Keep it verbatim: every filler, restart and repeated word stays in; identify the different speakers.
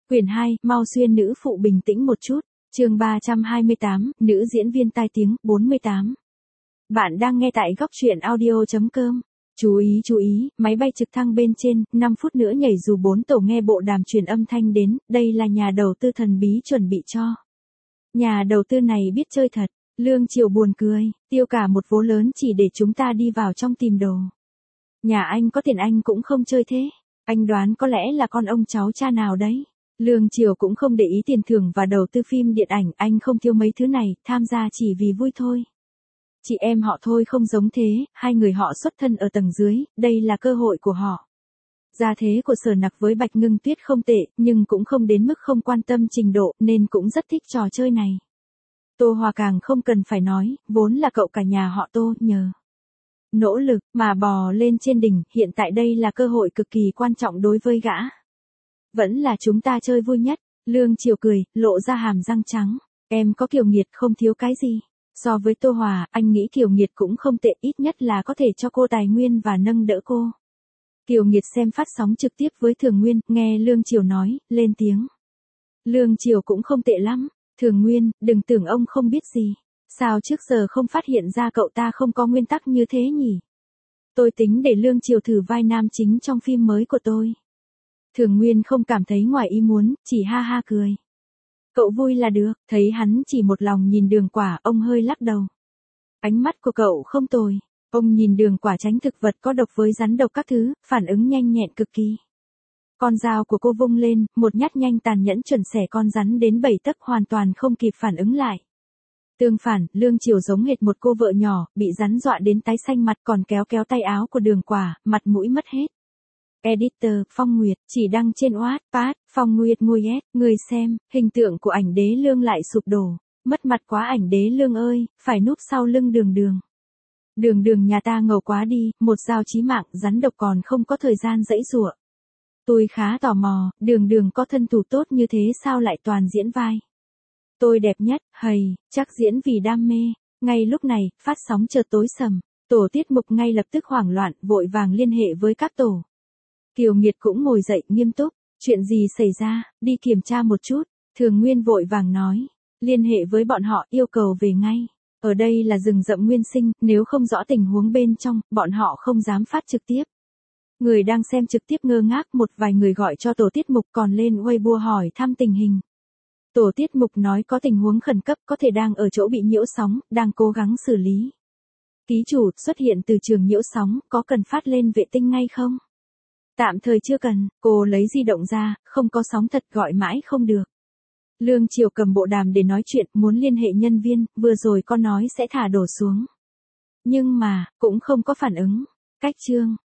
Speaker 1: Quyển hai, mau xuyên nữ phụ bình tĩnh một chút. Chương ba trăm hai mươi tám, nữ diễn viên tai tiếng, bốn mươi tám. Bạn đang nghe tại góc truyện audio chấm com. Chú ý chú ý, máy bay trực thăng bên trên, năm phút nữa nhảy dù bốn tổ nghe bộ đàm truyền âm thanh đến, đây là nhà đầu tư thần bí chuẩn bị cho. Nhà đầu tư này biết chơi thật, Lương Triều buồn cười, tiêu cả một vố lớn chỉ để chúng ta đi vào trong tìm đồ. Nhà anh có tiền anh cũng không chơi thế, anh đoán có lẽ là con ông cháu cha nào đấy. Lương Triều cũng không để ý tiền thưởng và đầu tư phim điện ảnh, anh không thiếu mấy thứ này, tham gia chỉ vì vui thôi. Chị em họ thôi không giống thế, hai người họ xuất thân ở tầng dưới, đây là cơ hội của họ. Gia thế của Sở Nặc với Bạch Ngưng Tuyết không tệ, nhưng cũng không đến mức không quan tâm trình độ, nên cũng rất thích trò chơi này. Tô Hòa càng không cần phải nói, vốn là cậu cả nhà họ Tô, nhờ nỗ lực mà bò lên trên đỉnh, hiện tại đây là cơ hội cực kỳ quan trọng đối với gã. Vẫn là chúng ta chơi vui nhất, Lương Triều cười, lộ ra hàm răng trắng. Em có Kiều Nghiệt không thiếu cái gì. So với Tô Hòa, anh nghĩ Kiều Nghiệt cũng không tệ, ít nhất là có thể cho cô tài nguyên và nâng đỡ cô. Kiều Nghiệt xem phát sóng trực tiếp với Thường Nguyên, nghe Lương Triều nói, lên tiếng. Lương Triều cũng không tệ lắm. Thường Nguyên, đừng tưởng ông không biết gì. Sao trước giờ không phát hiện ra cậu ta không có nguyên tắc như thế nhỉ? Tôi tính để Lương Triều thử vai nam chính trong phim mới của tôi. Thường Nguyên không cảm thấy ngoài ý muốn, chỉ ha ha cười. Cậu vui là được, thấy hắn chỉ một lòng nhìn Đường Quả, ông hơi lắc đầu. Ánh mắt của cậu không tồi. Ông nhìn Đường Quả tránh thực vật có độc với rắn độc các thứ, phản ứng nhanh nhẹn cực kỳ. Con dao của cô vung lên, một nhát nhanh tàn nhẫn chuẩn xẻ con rắn đến bảy tấc, hoàn toàn không kịp phản ứng lại. Tương phản, Lương Triều giống hệt một cô vợ nhỏ, bị rắn dọa đến tái xanh mặt, còn kéo kéo tay áo của Đường Quả, mặt mũi mất hết. Editor, Phong Nguyệt, chỉ đăng trên Wattpad, Phong Nguyệt Ngôi S, người xem, hình tượng của ảnh đế Lương lại sụp đổ. Mất mặt quá ảnh đế Lương ơi, phải núp sau lưng Đường Đường. Đường Đường nhà ta ngầu quá đi, một dao chí mạng, rắn độc còn không có thời gian dãy giụa. Tôi khá tò mò, Đường Đường có thân thủ tốt như thế sao lại toàn diễn vai. Tôi đẹp nhất, hầy, chắc diễn vì đam mê. Ngay lúc này, phát sóng chợt tối sầm. Tổ tiết mục ngay lập tức hoảng loạn, vội vàng liên hệ với các tổ. Kiều Nghiệt cũng ngồi dậy nghiêm túc, chuyện gì xảy ra, đi kiểm tra một chút. Thường Nguyên vội vàng nói, liên hệ với bọn họ, yêu cầu về ngay. Ở đây là rừng rậm nguyên sinh, nếu không rõ tình huống bên trong, bọn họ không dám phát trực tiếp. Người đang xem trực tiếp ngơ ngác, một vài người gọi cho tổ tiết mục còn lên Weibo hỏi thăm tình hình. Tổ tiết mục nói có tình huống khẩn cấp, có thể đang ở chỗ bị nhiễu sóng, đang cố gắng xử lý. Ký chủ xuất hiện từ trường nhiễu sóng, có cần phát lên vệ tinh ngay không? Tạm thời chưa cần, cô lấy di động ra, không có sóng thật, gọi mãi không được. Lương Triều cầm bộ đàm để nói chuyện, muốn liên hệ nhân viên, vừa rồi con nói sẽ thả đổ xuống. Nhưng mà, cũng không có phản ứng. Cách chương,